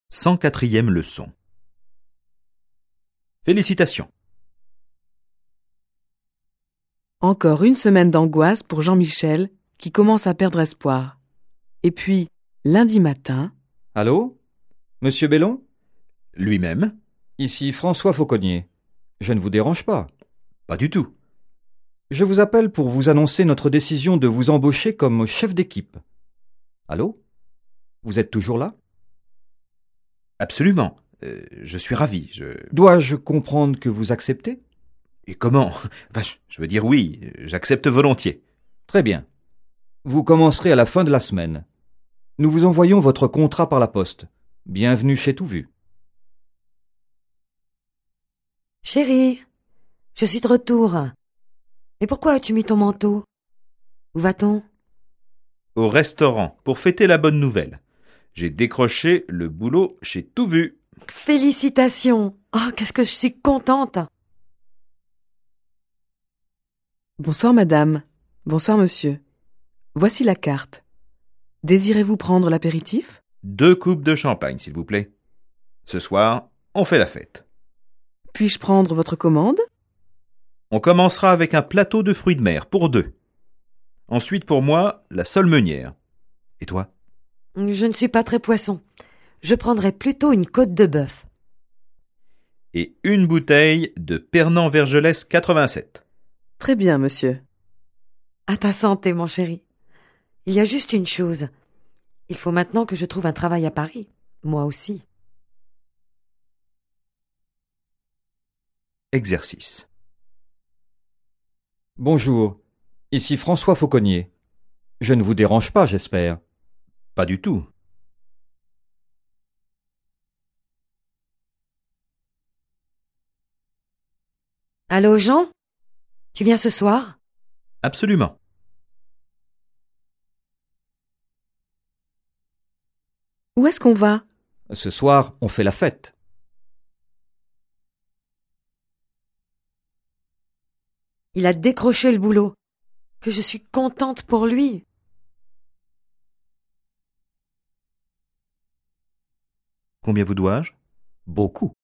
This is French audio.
104e leçon. Félicitations. Encore une semaine d'angoisse pour Jean-Michel qui commence à perdre espoir. Et puis, lundi matin... Allô? Monsieur Bellon? Lui-même? Ici François Fauconnier. Je ne vous dérange pas? Pas du tout. Je vous appelle pour vous annoncer notre décision de vous embaucher comme chef d'équipe. Allô? Vous êtes toujours là? Absolument. Je suis ravi. Dois-je comprendre que vous acceptez? Et comment? Enfin, je veux dire oui, j'accepte volontiers. Très bien. Vous commencerez à la fin de la semaine. Nous vous envoyons votre contrat par la poste. Bienvenue chez Tout Vu. Chérie, je suis de retour. Et pourquoi as-tu mis ton manteau? Où va-t-on? Au restaurant, pour fêter la bonne nouvelle. J'ai décroché le boulot chez Tout Vu. Félicitations! Oh, qu'est-ce que je suis contente! Bonsoir madame. Bonsoir monsieur. Voici la carte. Désirez-vous prendre l'apéritif? 2 coupes de champagne, s'il vous plaît. Ce soir, on fait la fête. Puis-je prendre votre commande? On commencera avec un plateau de fruits de mer pour 2. Ensuite, pour moi, la sole meunière. Et toi? Je ne suis pas très poisson. Je prendrais plutôt une côte de bœuf. Et une bouteille de Pernand Vergelès 87. Très bien, monsieur. À ta santé, mon chéri. Il y a juste une chose. Il faut maintenant que je trouve un travail à Paris. Moi aussi. Exercice. Bonjour. Ici François Fauconnier. Je ne vous dérange pas, j'espère. Pas du tout. Allô, Jean? Tu viens ce soir? Absolument. Où est-ce qu'on va? Ce soir, on fait la fête. Il a décroché le boulot. Que je suis contente pour lui. Combien vous dois-je? Beaucoup.